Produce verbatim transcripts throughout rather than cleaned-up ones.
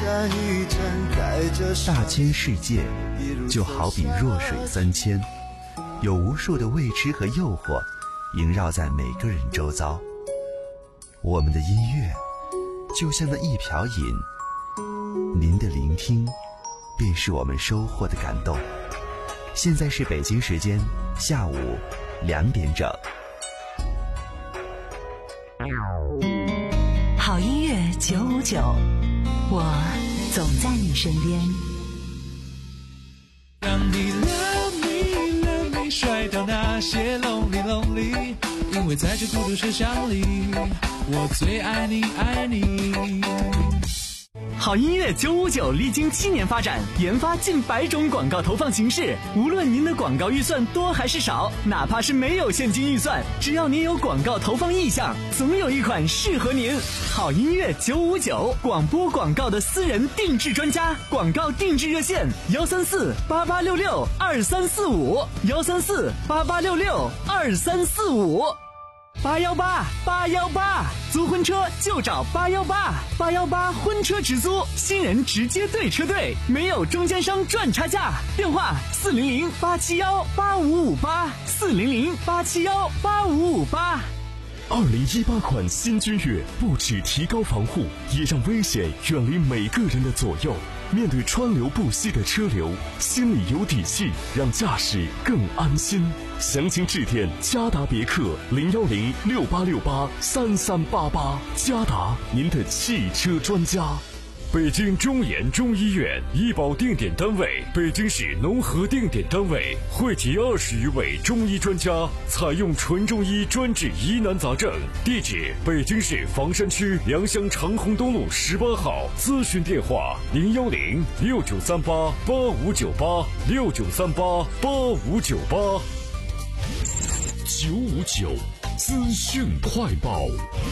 大千世界就好比弱水三千，有无数的未知和诱惑萦绕在每个人周遭。我们的音乐就像那一瓢饮，您的聆听便是我们收获的感动。现在是北京时间下午两点整。 好音乐九五九，我总在你身边。 让你 love me love me 甩掉那些 lonely lonely， 因为在这孤独世想里，我最爱你爱你。 好音乐九五九历经七年发展，研发近百种广告投放形式。无论您的广告预算多还是少，哪怕是没有现金预算，只要您有广告投放意向，总有一款适合您。好音乐九五九，广播广告的私人定制专家，广告定制热线幺三四八八六六二三四五幺三四八八六六二三四五。八幺八八幺八，租婚车就找八幺八八幺八婚车直租，新人直接对车队，没有中间商赚差价。电话四零零八七幺八五五八四零零八七幺八五五八。 二零一八款新君越不只提高防护，也让危险远离每个人的左右。面对川流不息的车流，心里有底气，让驾驶更安心。详情致电嘉达别克零幺零六八六八三三八八，嘉达您的汽车专家。 北京中研中医院医保定点单位，北京市农合定点单位，汇集二十余位中医专家，采用纯中医专治疑难杂症。地址：北京市房山区良乡长虹东路十八号。咨询电话：零幺零六九三八八五九八六九三八八五九八。 九五九资讯快报。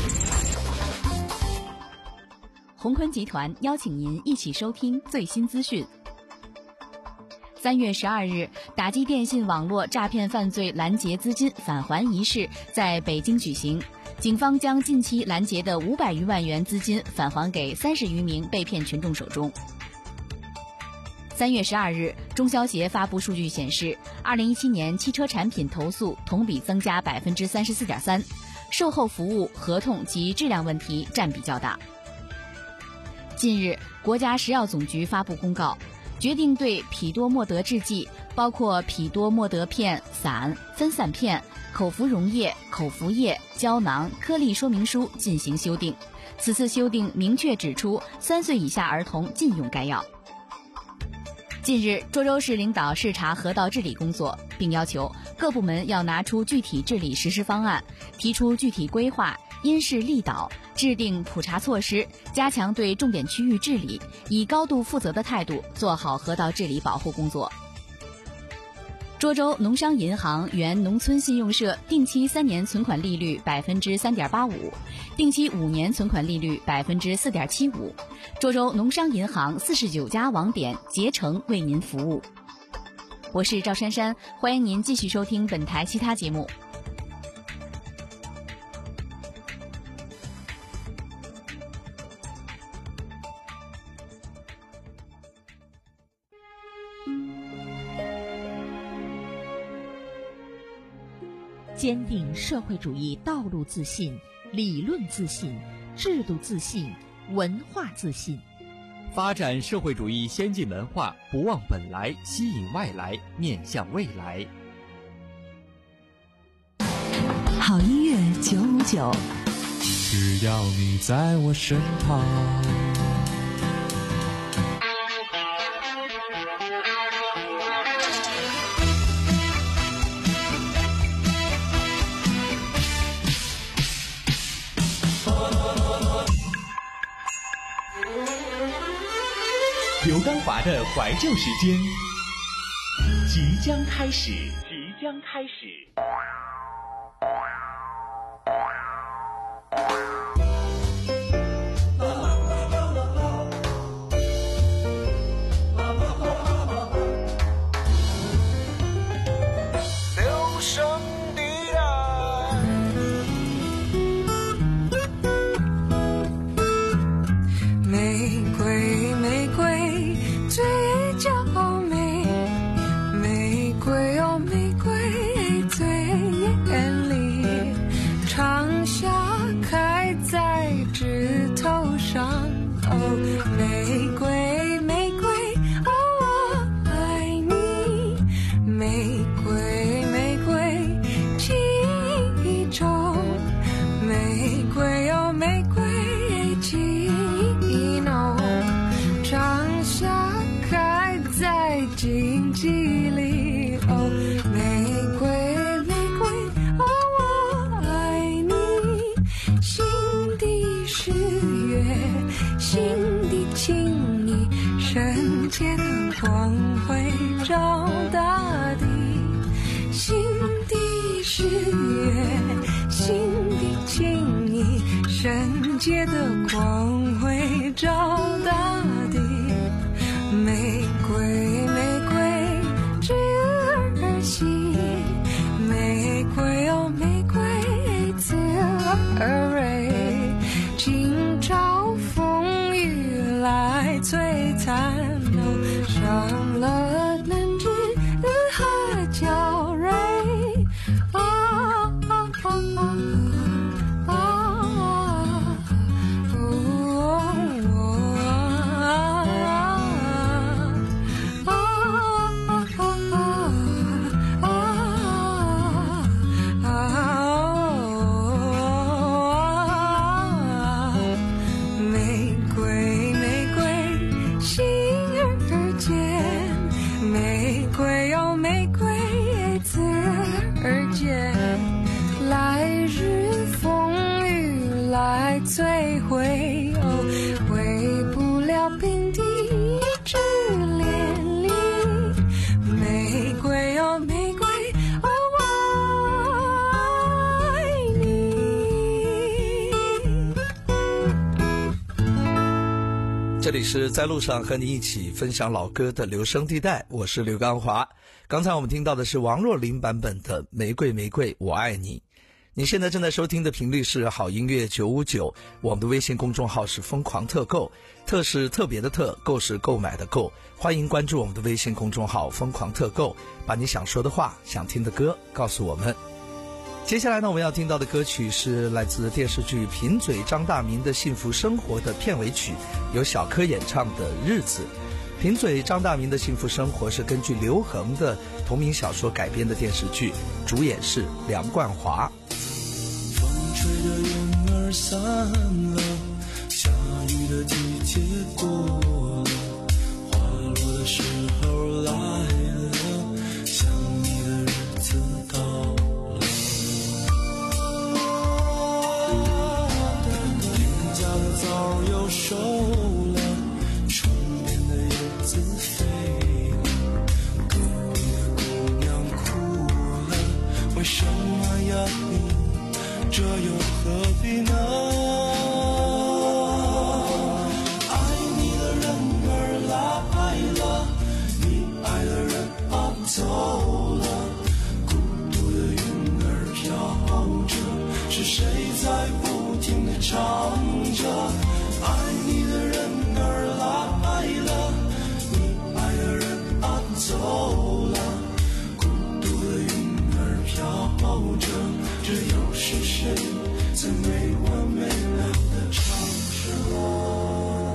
宏坤集团邀请您一起收听最新资讯。三月十二日，打击电信网络诈骗犯罪拦截资金返还仪式在北京举行，警方将近期拦截的五百余万元资金返还给三十余名被骗群众手中。三月十二日，中消协发布数据显示，二零一七年汽车产品投诉同比增加百分之三十四点三，售后服务、合同及质量问题占比较大。近日，国家食药总局发布公告，决定对匹多莫德制剂，包括匹多莫德片、散、分散片、口服溶液、口服液、胶囊、颗粒说明书进行修订。此次修订明确指出，三岁以下儿童禁用该药。近日，涿州市领导视察河道治理工作，并要求各部门要拿出具体治理实施方案，提出具体规划，因势利导，制定普查措施，加强对重点区域治理，以高度负责的态度做好河道治理保护工作。涿州农商银行原农村信用社定期三年存款利率百分之三点八五，定期五年存款利率百分之四点七五。涿州农商银行四十九家网点竭诚为您服务。我是赵珊珊，欢迎您继续收听本台其他节目。 坚定社会主义道路自信，理论自信，制度自信，文化自信。 发展社会主义先进文化，不忘本来，吸引外来，面向未来。 好音乐九五九， 只要你在我身旁。 刘刚华的怀旧时间即将开始，即将开始。 留声的爱，玫瑰。 哦，玫瑰玫瑰，哦，我爱你，玫瑰玫瑰，记忆中，玫瑰哦玫瑰，记忆浓，长夏开在荆棘里，哦，玫瑰玫瑰，哦，我爱你，心底是月，心底情意，圣洁的光辉照大地，心底是月，心底情意，圣洁的光辉照大地，玫瑰玫瑰之儿戏，玫瑰哦玫瑰刺儿蕊，今朝风雨来摧残，哦，伤了能知和娇蕊，啊啊啊啊啊啊，哦玫瑰玫瑰，心儿间，玫瑰哦玫瑰，刺儿间，来日风雨来摧毁，哦，回不了平地之连理，玫瑰哦玫瑰，哦，我爱你。 这里是在路上和你一起分享老歌的留声地带，我是刘刚华。刚才我们听到的是王若琳版本的《玫瑰玫瑰我爱你》。你现在正在收听的频率是好音乐九五九，我们的微信公众号是疯狂特购，特是特别的特，购是购买的购。欢迎关注我们的微信公众号疯狂特购，把你想说的话、想听的歌告诉我们。接下来呢，我们要听到的歌曲是来自电视剧《贫嘴张大民的幸福生活》的片尾曲，由小柯演唱的《日子》。贫嘴张大民的幸福生活是根据刘恒的同名小说改编的电视剧，主演是梁冠华。 风吹的云儿散了，下雨的季节过了，花落的时候来了，想你的日子到了。邻家的枣又熟了，窗边的叶子飞了，隔壁的姑娘哭了，为什么呀你？这又何必呢？爱你的人儿来了，你爱的人啊走了，孤独的云儿飘着，是谁在不停地唱着？爱你的人儿来了，你爱的人啊走了，孤独的云儿飘着，这又是谁在没完没了地唱着？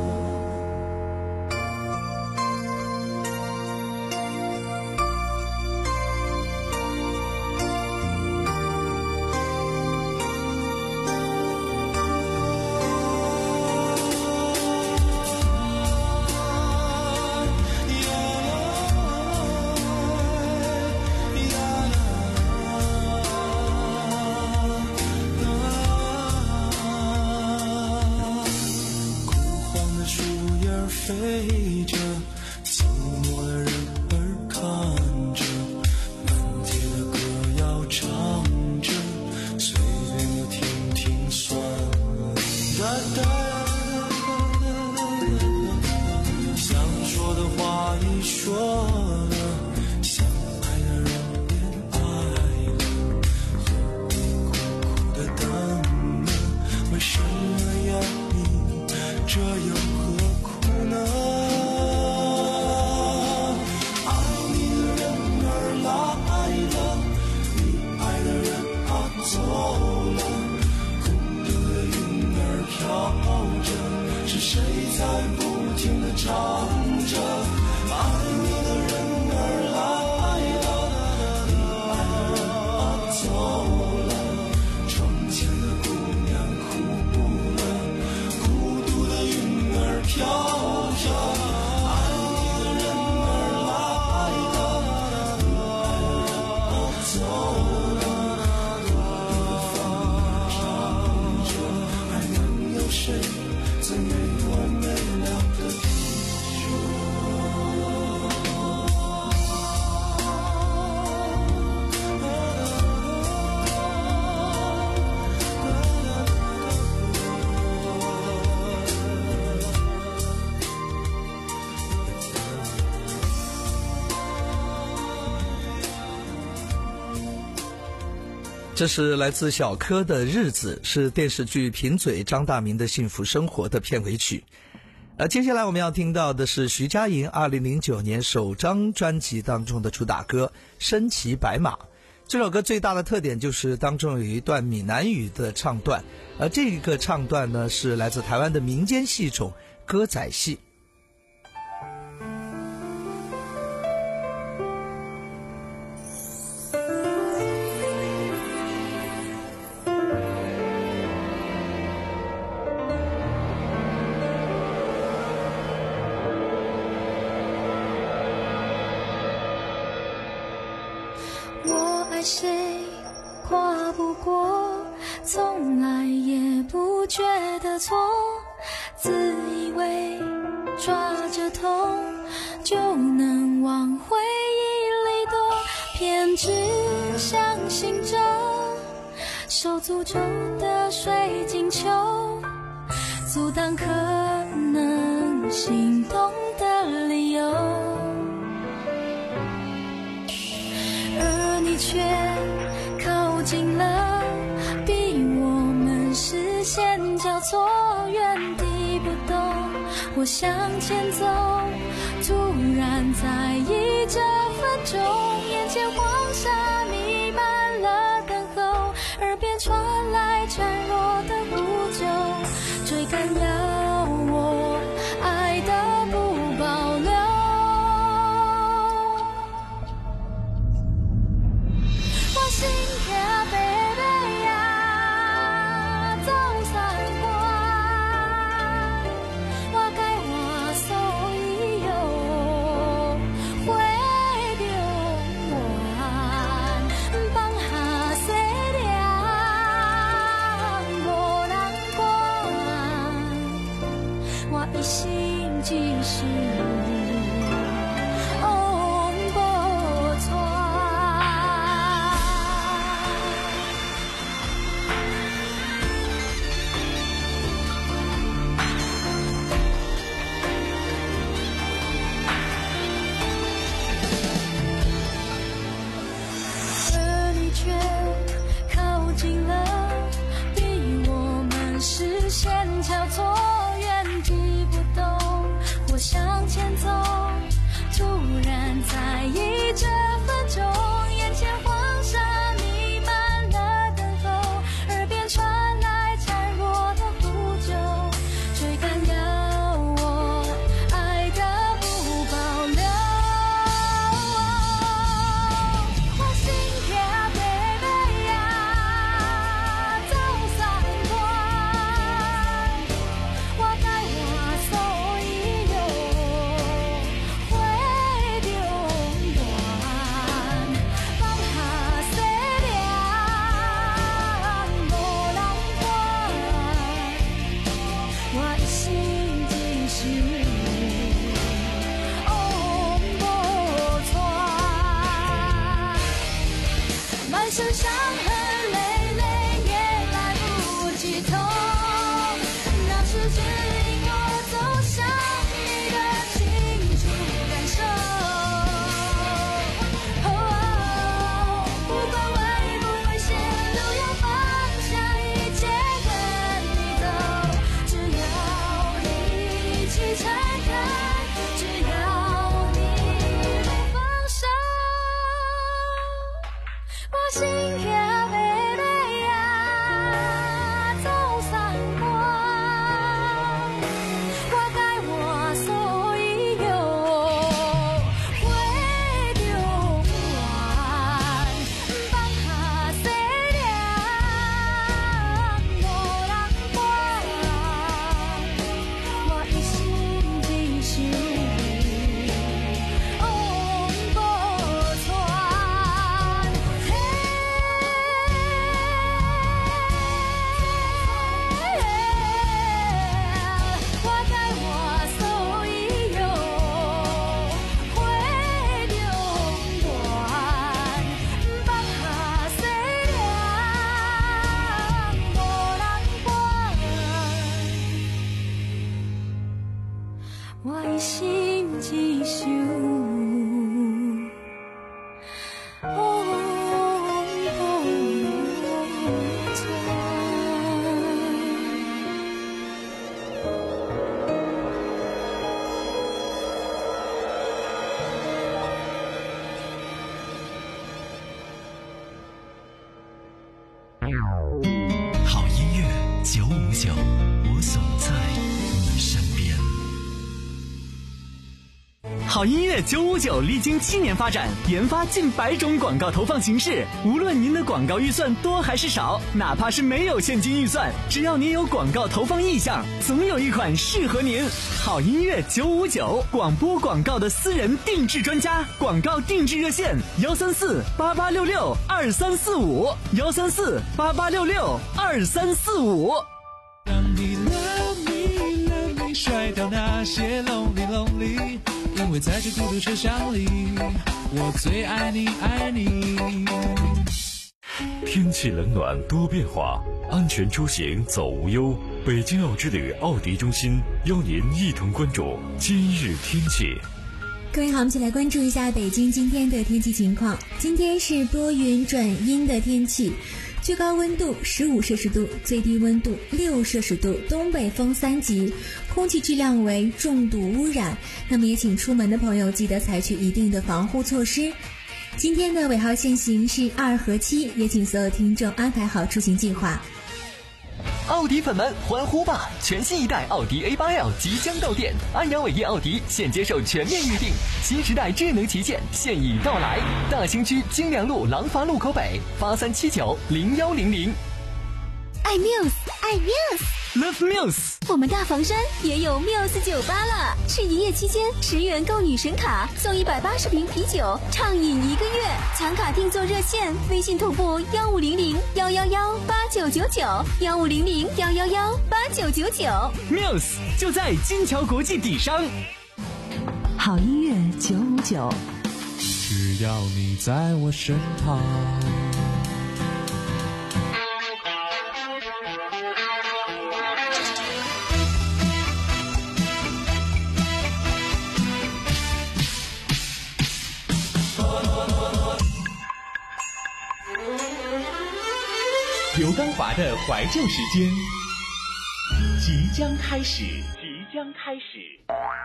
飞着，寂寞的人儿看着，满街的歌谣唱着，随便就听听算了。哒哒想说的话已说了，想爱的人也爱了，何必苦苦的等呢？为什么要你这又何苦呢？爱你的人儿来了，你爱的人啊走了，孤独的云儿飘着，是谁在不停地唱着，爱你的人儿来了，你爱的人啊走了，窗前的姑娘哭了，孤独的云儿飘着，爱你的人儿来了，你爱的人啊走了，孤独的风儿唱着，还能有谁在没完没了的地球？ 这是来自小柯的日子，是电视剧贫嘴张大民的幸福生活的片尾曲。呃，接下来我们要听到的是徐佳莹二零零九年首张专辑当中的主打歌《身骑白马》。这首歌最大的特点就是当中有一段闽南语的唱段，而这个唱段呢是来自台湾的民间戏种歌仔戏。 谁跨不过，从来也不觉得错，自以为抓着痛就能往回忆里躲，偏只相信着受诅咒的水晶球，阻挡可能心动的理由，而你却靠近了，逼我们视线交错，原地不动。我向前走，突然在意这分钟，眼前黄沙弥漫了等候，耳边传来孱弱的呼救，追赶要我爱的不保留。我心跳白白呀，走三关，我该话所以有回流完，放下细粒无人管，我一心只是往无传。而你却靠近了，逼我们视线交错，原地不动。我向前走。 我的心只想好音乐九五九，我总在你身边。 好音乐九五九历经七年发展，研发近百种广告投放形式。无论您的广告预算多还是少，哪怕是没有现金预算，只要您有广告投放意向，总有一款适合您。好音乐九五九，广播广告的私人定制专家，广告定制热线：幺三四八八六六二三四五，幺三四八八六六二三四五。 让你 love me love me 甩掉那些 lonely lonely， 因为在这孤独车厢里，我最爱你爱你。 天气冷暖多变化，安全出行走无忧。北京奥之旅奥迪中心邀您一同关注今日天气。 各位好，我们一起来关注一下北京今天的天气情况。今天是多云转阴的天气，最高温度十五摄氏度，最低温度六摄氏度，东北风三级，空气质量为重度污染。那么也请出门的朋友记得采取一定的防护措施。今天的尾号限行是二和七，也请所有听众安排好出行计划。 奥迪粉们欢呼吧！全新一代奥迪 A 八 L 即将到店，安阳伟业奥迪现接受全面预定，新时代智能旗舰现已到来。大兴区金良路廊坊路口北，八三七九零幺零零。 爱 Muse， 爱 Muse，Love Muse。 我们大房山也有 Muse 酒吧了，是营业期间十元购女神卡送一百八十瓶啤酒，畅饮一个月。抢卡订座热线：微信同步幺五零零幺幺幺八九九九，幺五零零幺幺幺八九九九。 Muse 就在金桥国际底商。 好音乐九五九， 只要你在我身旁。 刘刚华的怀旧时间即将开始，即将开始。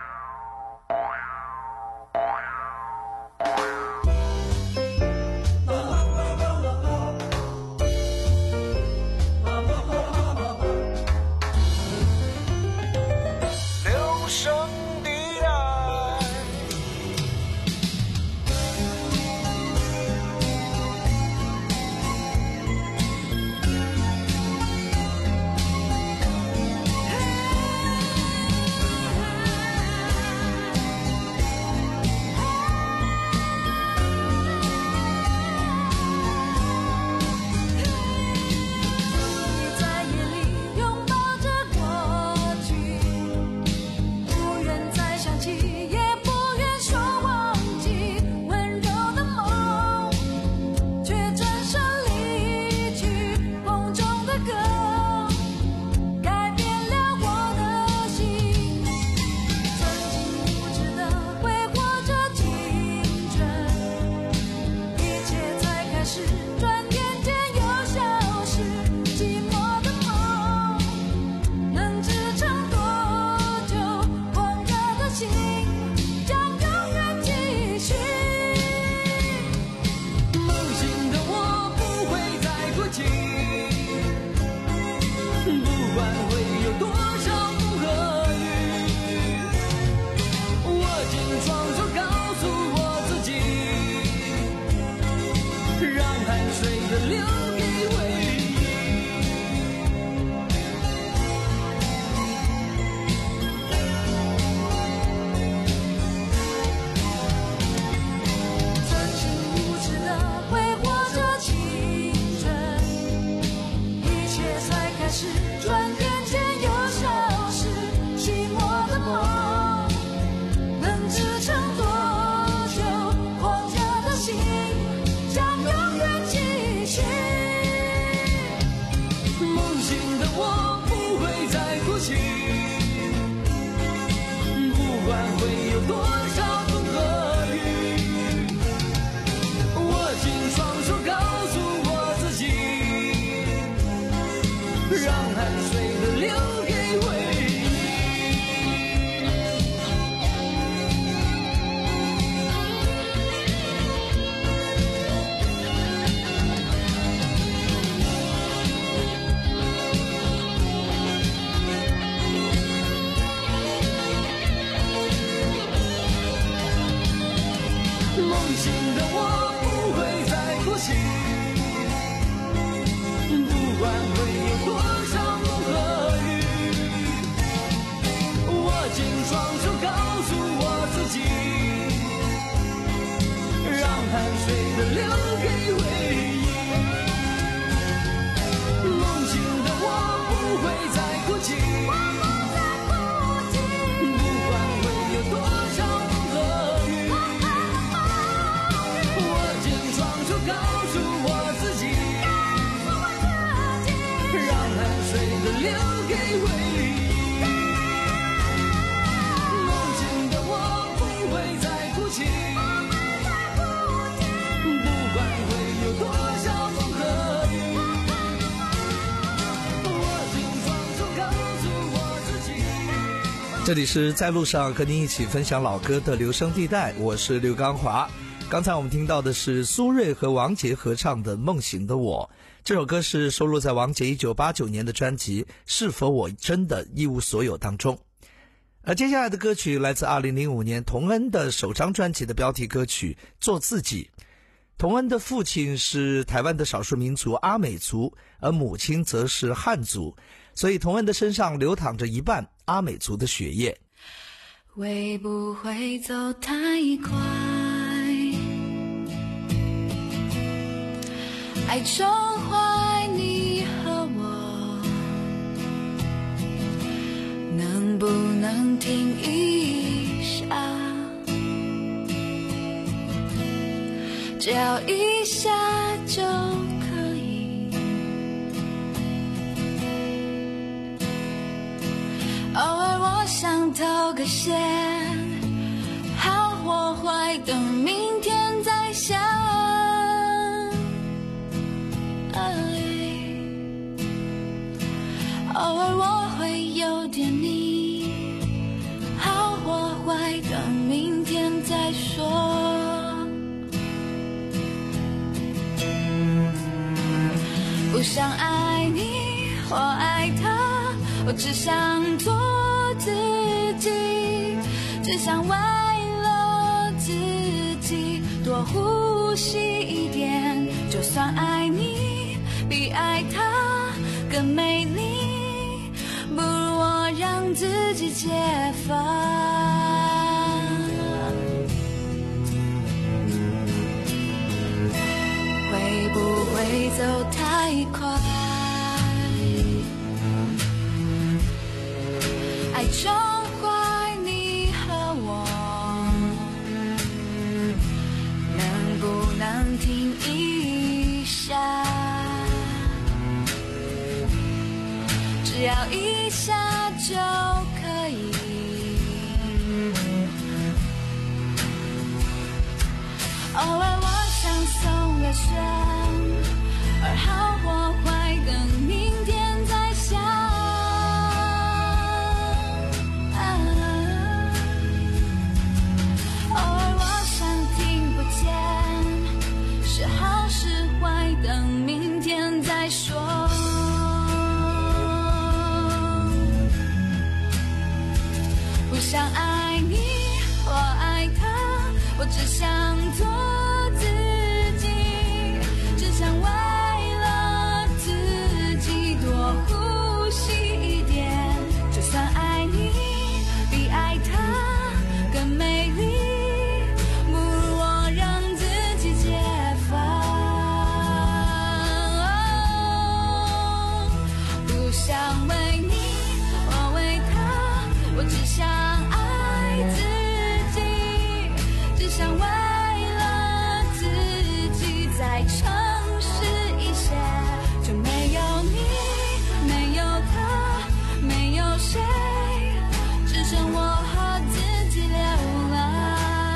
留声的爱。 醒的我不会再哭泣，不管会有多少风和雨，握紧双手告诉我自己，让汗水的留给回忆。梦醒的我不会再哭泣，不管会有多少风和雨，握紧双手告诉我自己，让汗水的留给回忆。梦醒的我不会再哭泣，不管会有多少风和雨，握紧双手告诉我自己。 这里是在路上和您一起分享老歌的留声地带，我是刘刚华。刚才我们听到的是苏芮和王杰合唱的《梦醒的我》，这首歌是收录在王杰一九八九年的专辑《是否我真的一无所有》当中。而接下来的歌曲来自二零零五年童恩的首张专辑的标题歌曲《做自己》。童恩的父亲是台湾的少数民族阿美族，而母亲则是汉族，所以童恩的身上流淌着一半阿美族的血液。 会不会走太快？爱宠坏你和我，能不能停一下？只要一下就可以。偶尔我想透个线，好或坏等明天再想。偶尔我会有点腻，好或坏等明天再说。不想爱你或爱他，我只想做自己，只想为了自己多呼吸一点。就算爱你比爱他更美丽，不如我让自己解放。会不会走太快？爱宠坏你和我，能不能停一下？只要一下就可以。偶尔我想松了手，而好或坏等明天再想。啊、偶尔我想听不见，是好是坏等明天再说。不想爱你或爱他，我只想做自己，只想为了自己多呼吸一点。就算爱你比爱他更美丽，不如我让自己解放。不想为你或为他，我只想爱自己，只想为了自己再诚实一些。就没有你，没有他，没有谁，只剩我和自己流浪。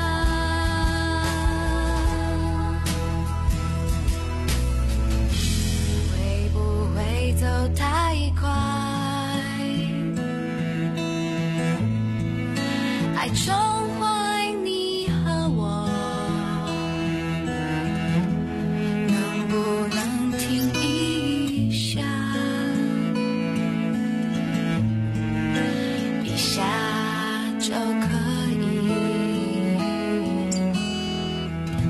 会不会走太快？爱宠坏你和我，能不能停一下？一下就可以。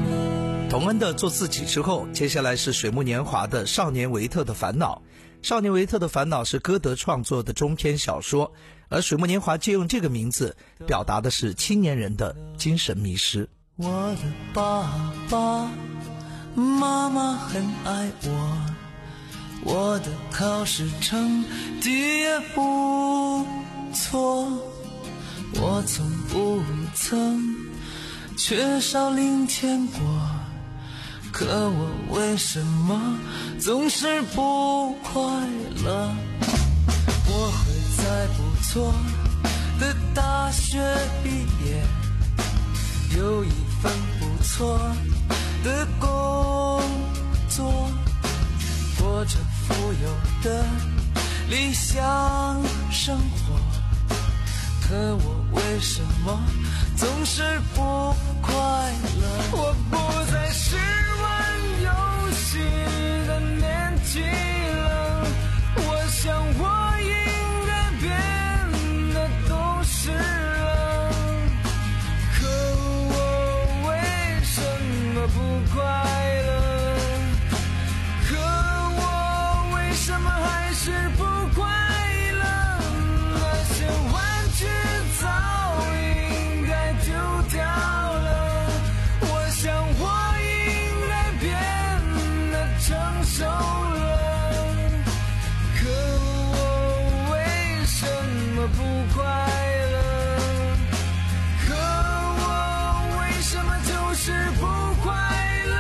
童恩的做自己之后，接下来是水木年华的少年维特的烦恼。少年维特的烦恼是歌德创作的中篇小说，而水木年华借用这个名字表达的是青年人的精神迷失。 我的爸爸妈妈很爱我，我的考试成绩也不错，我从不曾缺少零钱过，可我为什么总是不快乐？我会在不错的大学毕业，有一份不错的工作，过着富有的理想生活，可我为什么总是不快乐？我不再是玩游戏的年纪了，我想我应该变得懂事了，可我为什么不快乐？可我为什么还是不快乐？那些玩具早应该丢掉了，我想我应该变得成熟了，可我为什么不快乐？可我为什么就是不快乐？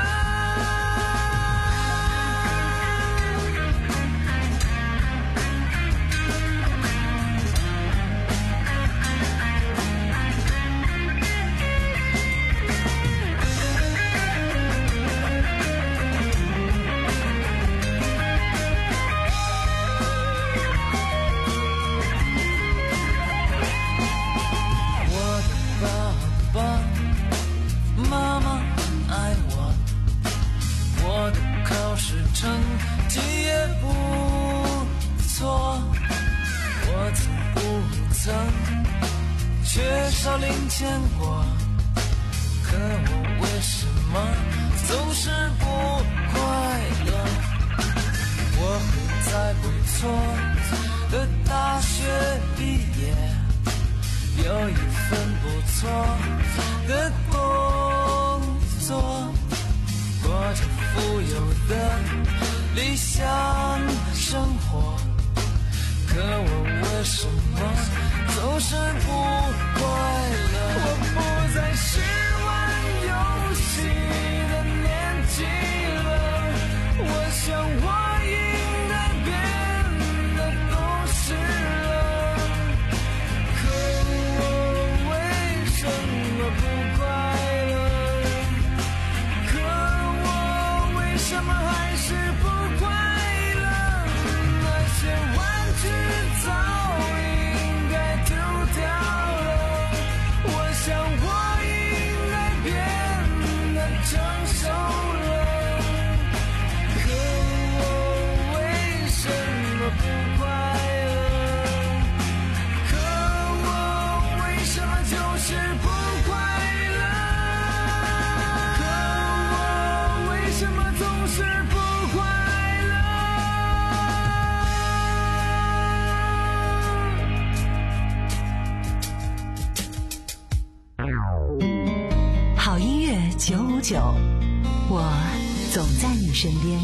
我的爸爸妈妈爱我，我的考试成绩也不错，我从不曾缺少零钱过，可我为什么总是不快乐？我会在不错的大学毕业，有一份不错的工作，过着富有的理想生活，可我为什么总是不快乐？我不再是玩游戏的年纪了，我想我应该变得懂事了，可我为什么不快乐？可我为什么还是不快乐？那些玩具早应该丢掉了，我想我应该变得成熟了，可我为什么不快乐？可我为什么就是不快乐？可我为什么总是不快乐？ 好音乐九五九，我总在你身边。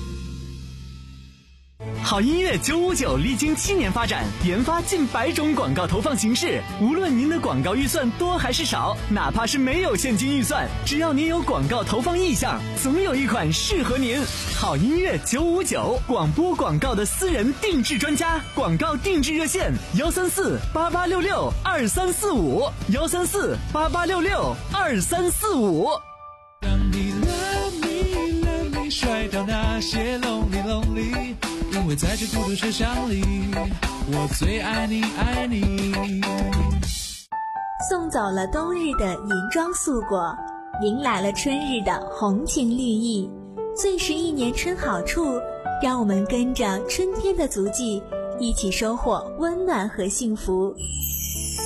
好音乐九五九历经七年发展，研发近百种广告投放形式。无论您的广告预算多还是少，哪怕是没有现金预算，只要您有广告投放意向，总有一款适合您。好音乐九五九，广播广告的私人定制专家，广告定制热线：幺三四八八六六二三四五，幺三四八八六六二三四五。 当你 love me love me 甩掉那些 lonely lonely， 因为在这孤独车厢里，我最爱你爱你。 送走了冬日的银装素裹，迎来了春日的红情绿意。最是一年春好处，让我们跟着春天的足迹，一起收获温暖和幸福。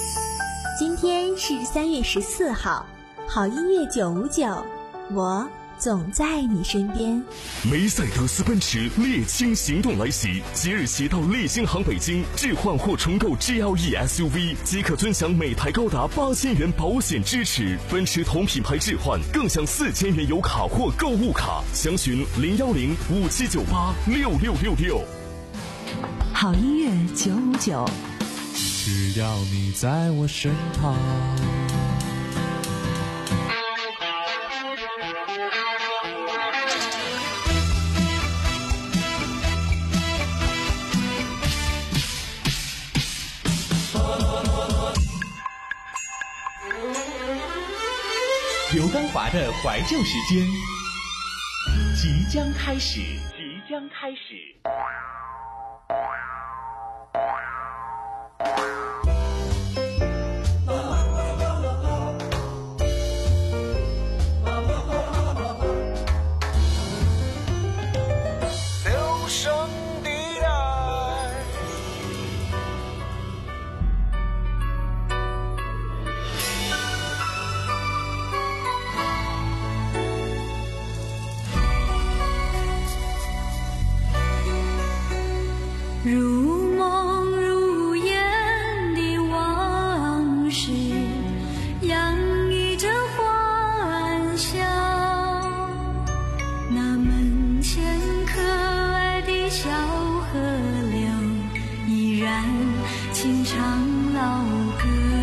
今天是三月十四号，好音乐九五九，我总在你身边。 梅赛德斯奔驰猎青行动来袭，即日起到利星行北京置换或重购 G L E S U V 即可尊享每台高达八千元保险支持，奔驰同品牌置换更享四千元油卡或购物卡，详询零幺零五七九八六六六六。 好音乐九五九， 只要你在我身旁。 刘刚华的怀旧时间即将开始，即将开始。 留声地带。 如梦如烟的往事，洋溢着欢笑。那门前可爱的小河流，依然轻唱老歌。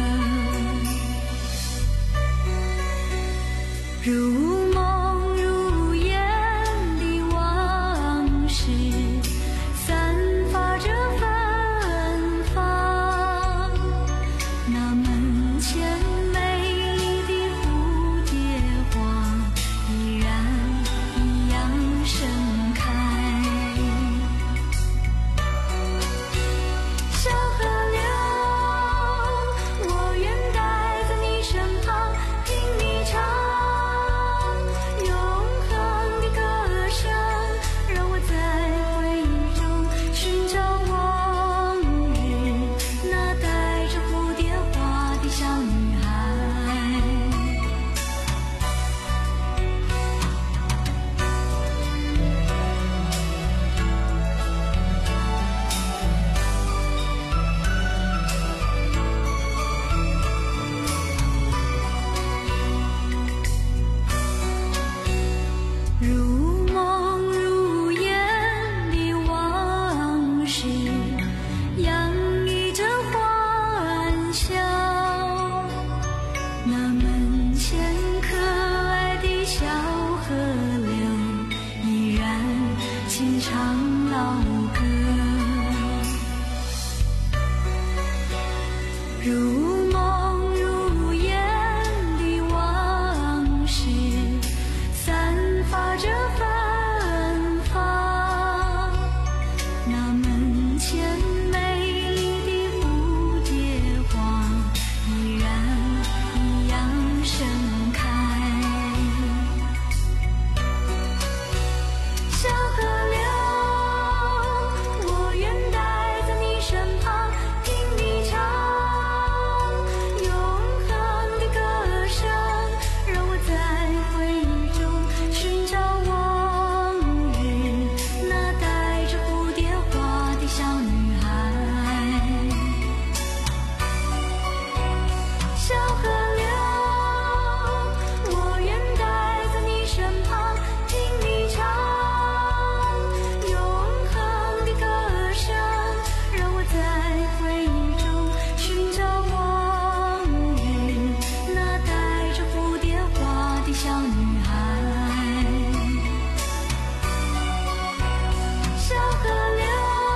如梦如烟的往事，散发着芬芳。那门前美丽的蝴蝶花，依然一样盛开。小河流，我愿待在你身旁，听你唱永恒的歌声，让我在回忆中寻找往日那带着蝴蝶花的小女孩。如梦如烟的往事，洋溢着欢笑。那门前可爱的小河流，依然轻唱老歌。如梦如烟的往事，散发着芬芳。那门前美丽的蝴蝶花，依然一样盛开。小河流，我愿待在你身旁，听你唱永恒的歌声，让我在回忆中寻找往日那带着蝴蝶花的小女孩。小河流，我愿待在你身旁，听你唱永恒的歌声，让我在回忆中寻找往日那带着蝴蝶花的小女孩。小河流，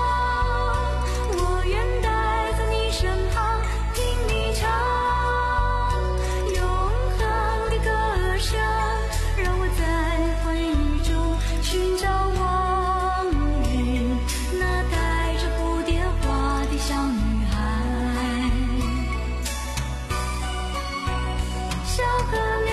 我愿待在你身旁，听你唱永恒的歌声，让我在回忆中寻找往日那带着蝴蝶花的小女孩。小河流，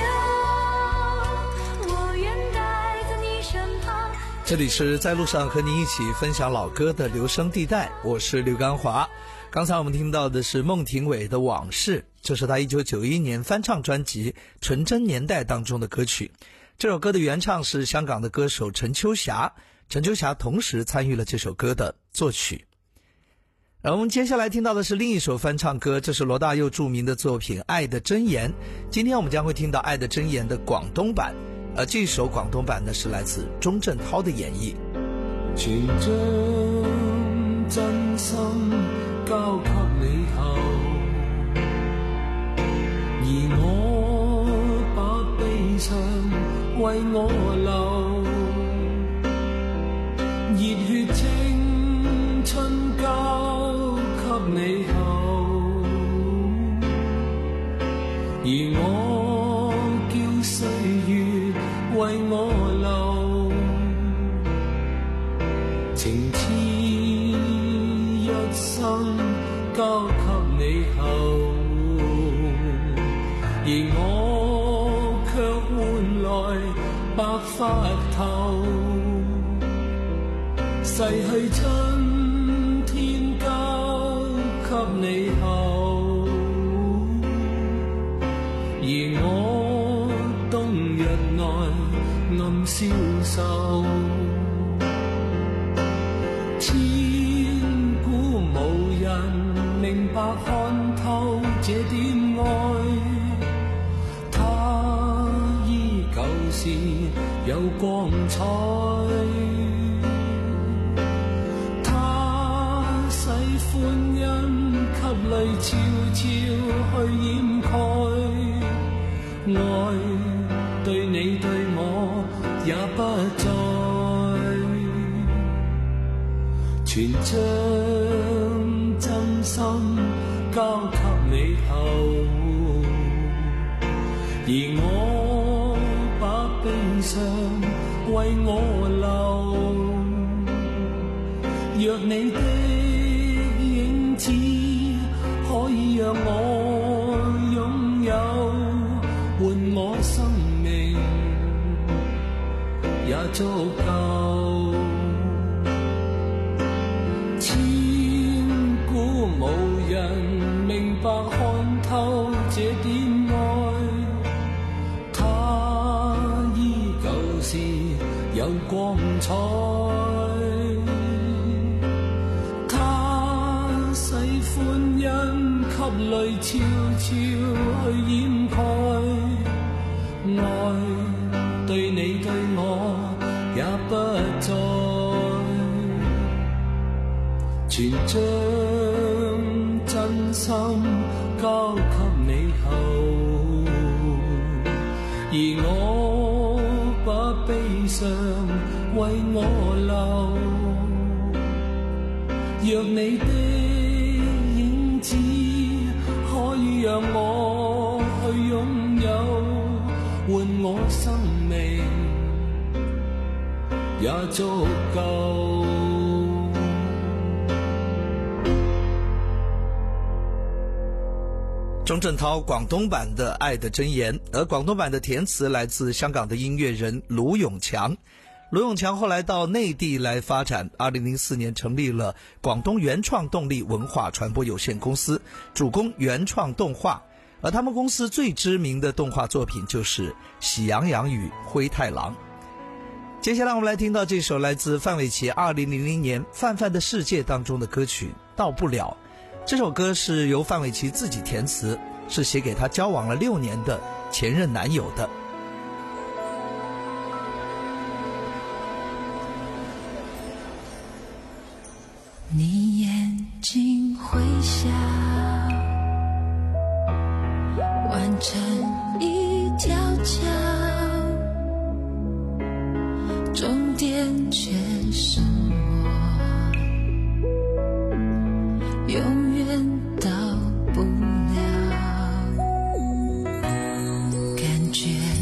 我愿待在你身旁。 这里是在路上和您一起分享老歌的留声地带，我是刘刚华。刚才我们听到的是孟庭苇的往事，这是他一九九一年翻唱专辑《纯真年代》当中的歌曲。 这首歌的原唱是香港的歌手陈秋霞，陈秋霞同时参与了这首歌的作曲。而我们接下来听到的是另一首翻唱歌，这是罗大佑著名的作品《爱的箴言》。今天我们将会听到《愛的箴言》的廣東版，而這首廣東版呢是來自鐘鎮濤的演繹。 全將真心交給你後，而我把悲傷為我留，熱血青春交給你後，而我叫歲月為我留，情痴一生交給你後，而我卻換來白髮頭，逝去春天交給你後，而我冬日內暗消瘦，千古無人明白看透這點愛，它依舊是有光彩，它使歡欣給淚悄悄去掩蓋，愛對你對我也不再，全將真心交給你後，而我把悲傷為我留，若你的影子可以讓我擁有，換我生命也足夠，千古無人明白看透這點愛，它依舊是有光彩，它使歡欣給淚悄悄去掩蓋，愛對你對我也不再，全將真心交給你後，而我把悲傷為我留，若你的影子可以讓我去擁有，換我生命也足夠。 鐘鎮濤廣東版的《愛的箴言》，而廣東版的填詞來自香港的音樂人盧永強。盧永強後來到內地來發展，二零零四年成立了廣東原創動力文化傳播有限公司，主攻原創動畫。而他們公司最知名的動畫作品就是《喜羊羊與灰太狼》。接下來我們來聽到這首來自范瑋琪二零零零年《范范的世界》當中的歌曲《到不了》。這首歌是由范瑋琪自己填詞，是寫給他交往了六年的前任男友的。 你眼睛会笑，完成一条桥，终点却是我，永远到不了，感觉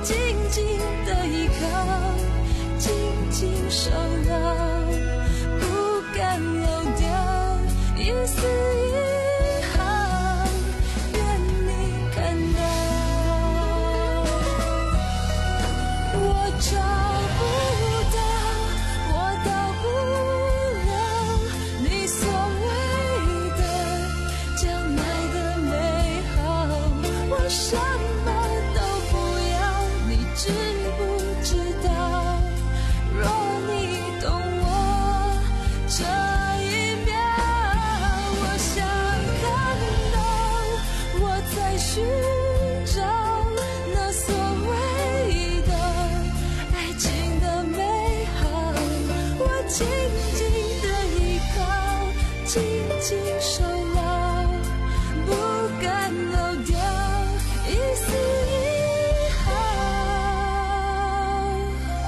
紧紧的依靠，紧紧守牢，不敢漏掉一丝一毫，愿你看到。我找不到，我到不了你所谓的将来的美好，我什么都不要，你知不知道？若你懂我这一秒，我想看到我在寻找那所谓的爱情的美好，我紧紧的依靠，紧紧守牢，不敢漏掉一丝一毫，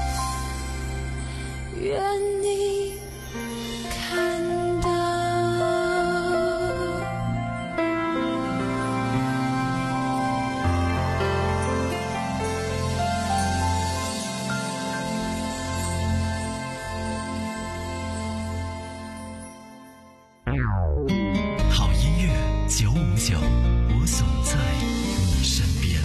愿你看到。 好音乐九五九，我总在你身边。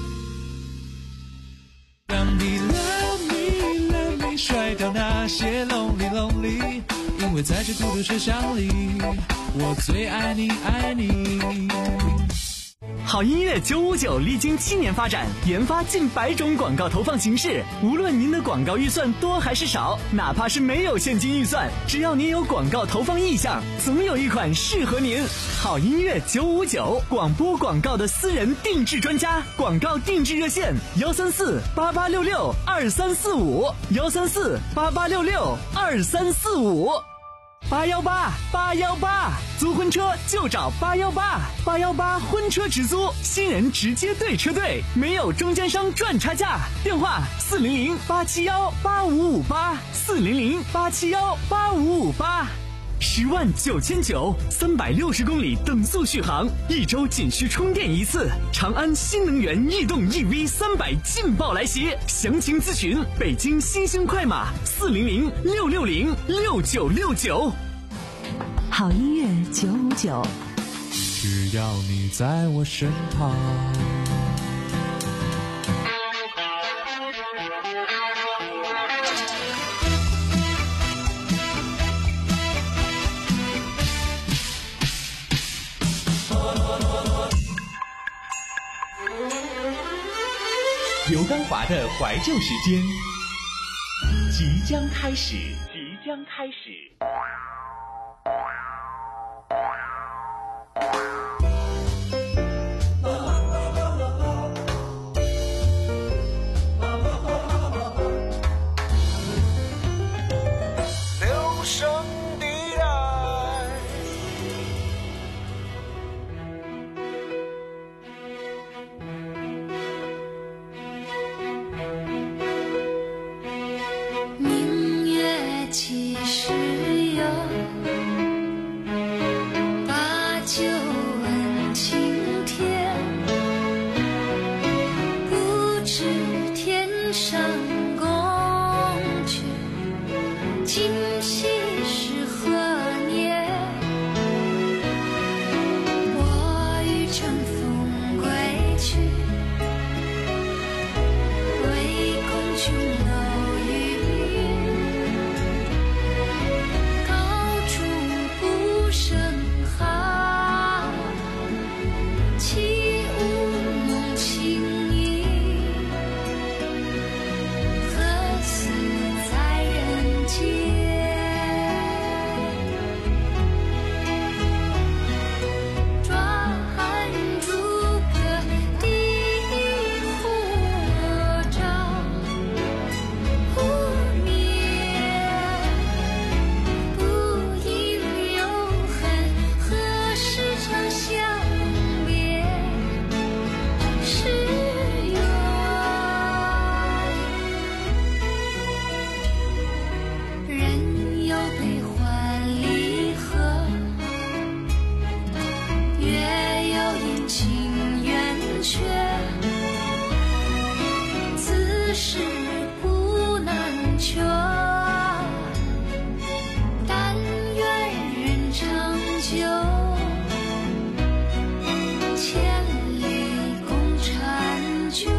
让你 love me love me 甩掉那些 lonely lonely， 因为在这孤独车厢里，我最爱你爱你。 好音乐九五九历经七年发展，研发近百种广告投放形式。无论您的广告预算多还是少，哪怕是没有现金预算，只要您有广告投放意向，总有一款适合您。好音乐九五九，广播广告的私人定制专家，广告定制热线：幺三四八八六六二三四五，幺三四八八六六二三四五。八幺八八幺八，租婚车就找八幺八，八幺八婚车直租，新人直接对车队，没有中间商赚差价。电话四零零八七幺八五五八，四零零八七幺八五五八。十万九千九，三百六十公里等速续航，一周仅需充电一次。长安新能源逸动 E V 三百劲爆来袭，详情咨询北京新兴快马四零零六六零六九六九。 好音乐九五九， 只要你在我身旁。 刘刚华的怀旧时间即将开始，即将开始。 留声地带， 明月几时有？ 此事古难全，但愿人长久，千里共婵娟。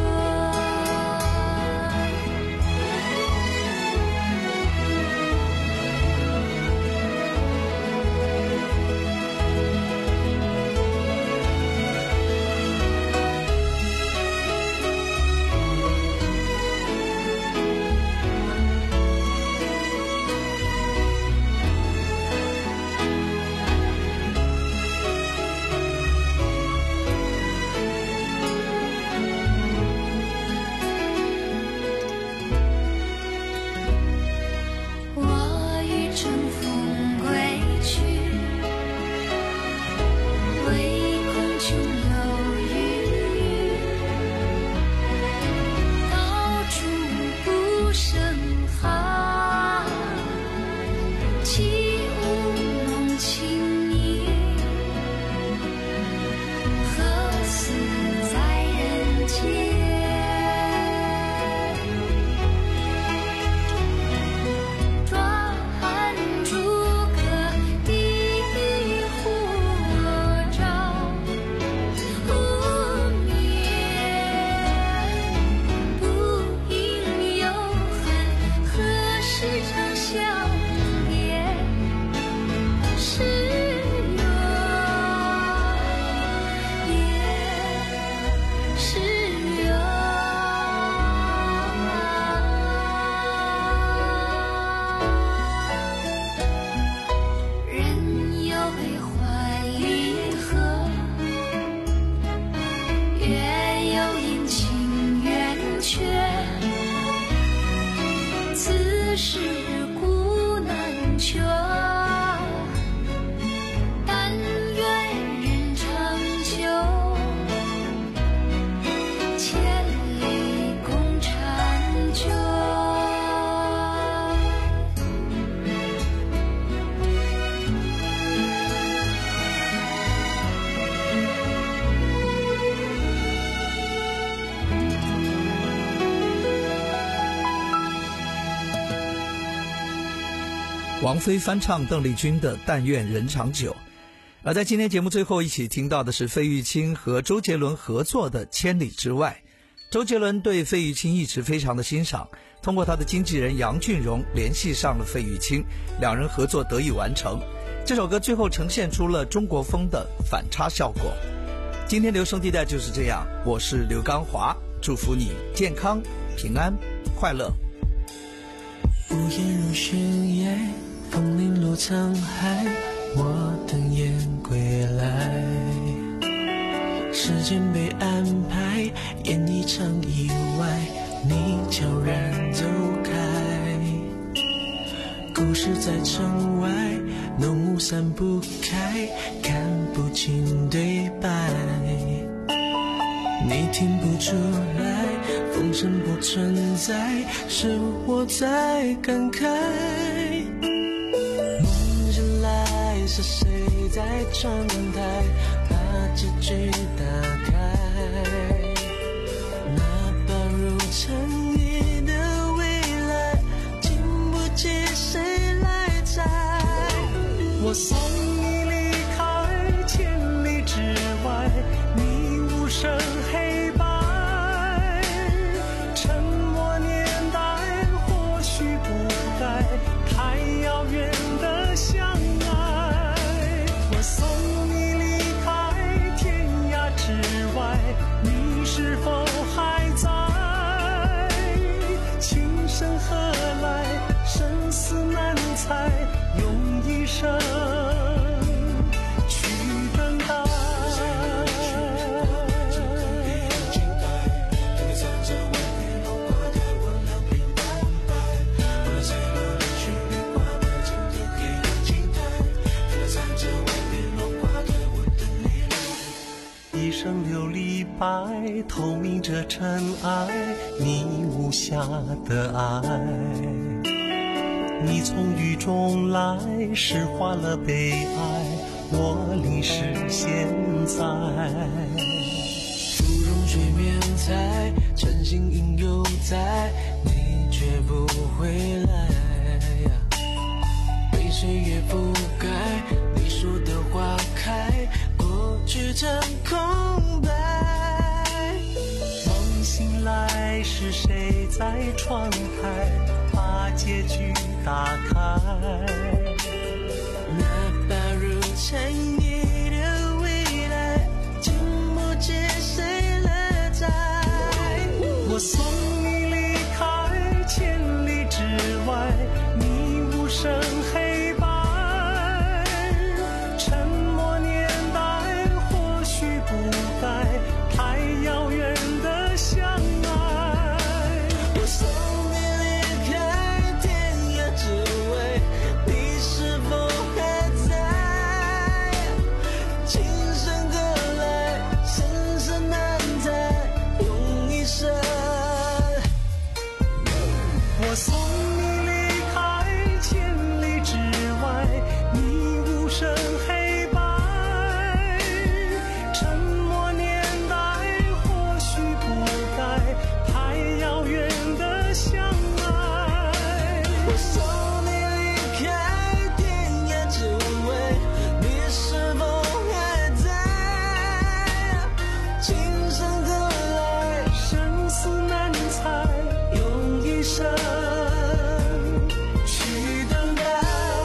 王菲翻唱邓丽君的《但愿人长久》，而在今天节目最后一起听到的是费玉清和周杰伦合作的《千里之外》。周杰伦对费玉清一直非常的欣赏，通过他的经纪人杨俊荣联系上了费玉清，两人合作得以完成。这首歌最后呈现出了中国风的反差效果。今天留声地带就是这样，我是刘刚华，祝福你健康、平安、快乐。 无言如悬崖，风铃落沧海，我等雁归来。时间被安排，演一场意外，你悄然走开。故事在城外，浓雾散不开，看不清对白。你听不出来，风声不存在，是我在感慨。梦醒来，是谁在窗台把结局打开？那般如尘埃的未来，经不起谁来摘。我送你离开千里之外，你无声黑白，沉默年代或许不该太遥远的相爱。我送你离开天涯之外，你是否还在？情深何来，生死难猜，用一生去等待。一生琉璃白，透明着尘埃，你无瑕的爱。你从雨中来，诗化了悲哀，我淋湿现在。芙蓉水面在，晨星影犹在， 来是谁在窗台把结局打开？那把如蝉翼的未来，竟不知谁来摘。我送你离开千里之外，你无声黑白。沉默年代或许不该太遥远的相爱。我送你离开天涯之外，你是否还在？情深何来，深深难猜，用一生。我送你离开千里之外，你无声黑白。沉默年代或许不该太遥远的相爱。我送你离开天涯之外，你是否还在？情深何来，生死难猜，用一生去等待。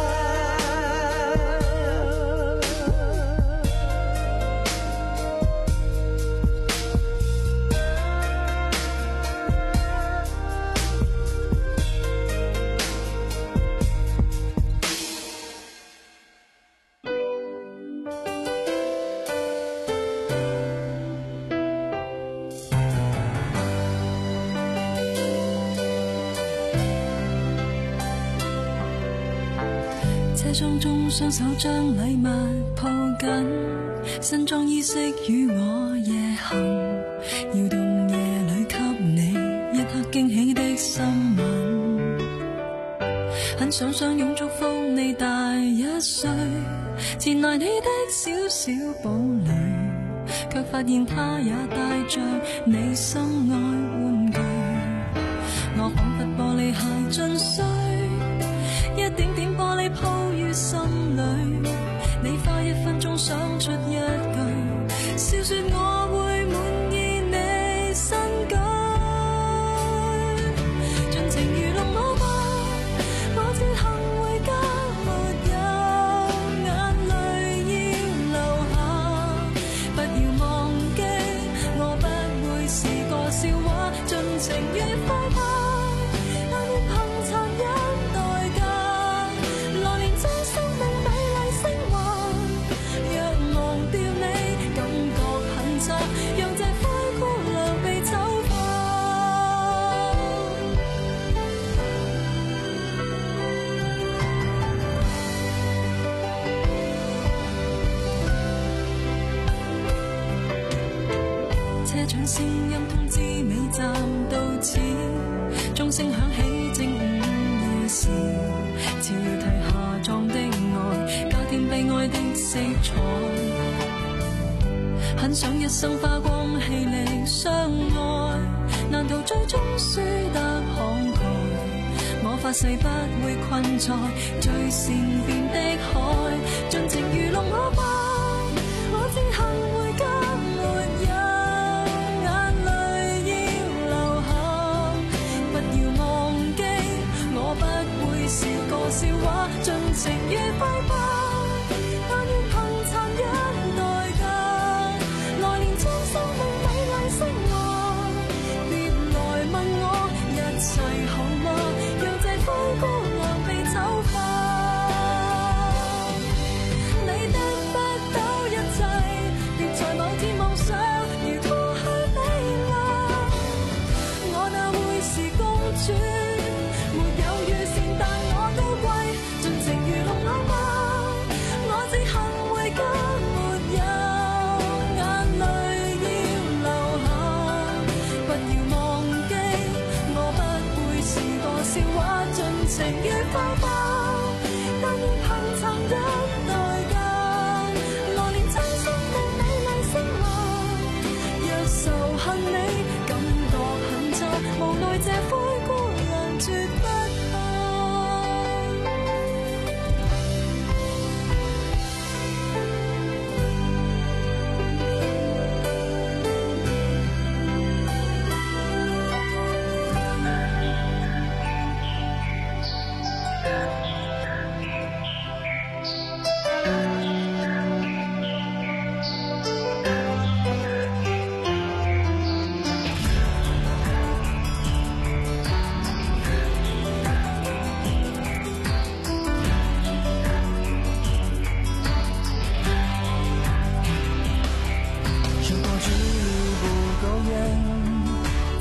車廂中雙手將禮物抱緊，新裝衣飾與我夜行，搖動夜裏給你一刻驚喜的新聞。很想相擁祝福你大一歲，前來你的小小堡壘，卻發現他也帶着你心愛玩具。我彷彿玻璃鞋進水，一點點玻璃鋪於心裏，你花一分鐘想出一句，笑說我會滿意你新居。盡情愚弄我吧，我自行回家，沒有眼淚要流下，不要忘記我不會是個笑話，盡情愉快吧。車長聲音通知尾站到此，鐘聲響起正午夜時，潮題下葬的愛，加添悲哀的色彩。很想一生花光氣力相愛，難逃最終輸得慷慨。我發誓不會困在最善變的海，盡情愚弄我吧，我自行回家，沒有眼淚要流下，不要忘記我不會是個笑話，盡情愉快吧，但願憑殘忍代價，來年將生命美麗升華，別來問我一切好嗎，讓這灰姑娘被醜化。你得不到一切，別在某天妄想如過去美麗，我哪會是公主，沒有預先但我高貴，盡情愚弄我吧，我自行回家，沒有眼淚要流下，不要忘記我不會是個笑話，盡情愉快吧，但願憑殘忍代價，來年將生命美麗升華，若仇恨你感覺很差，無奈這灰姑娘絕不怕。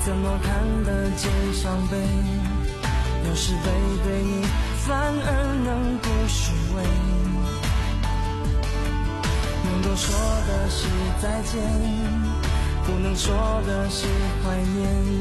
怎么看得见伤悲？有时背对你反而能不虚伪，能够说的是再见，不能说的是怀念。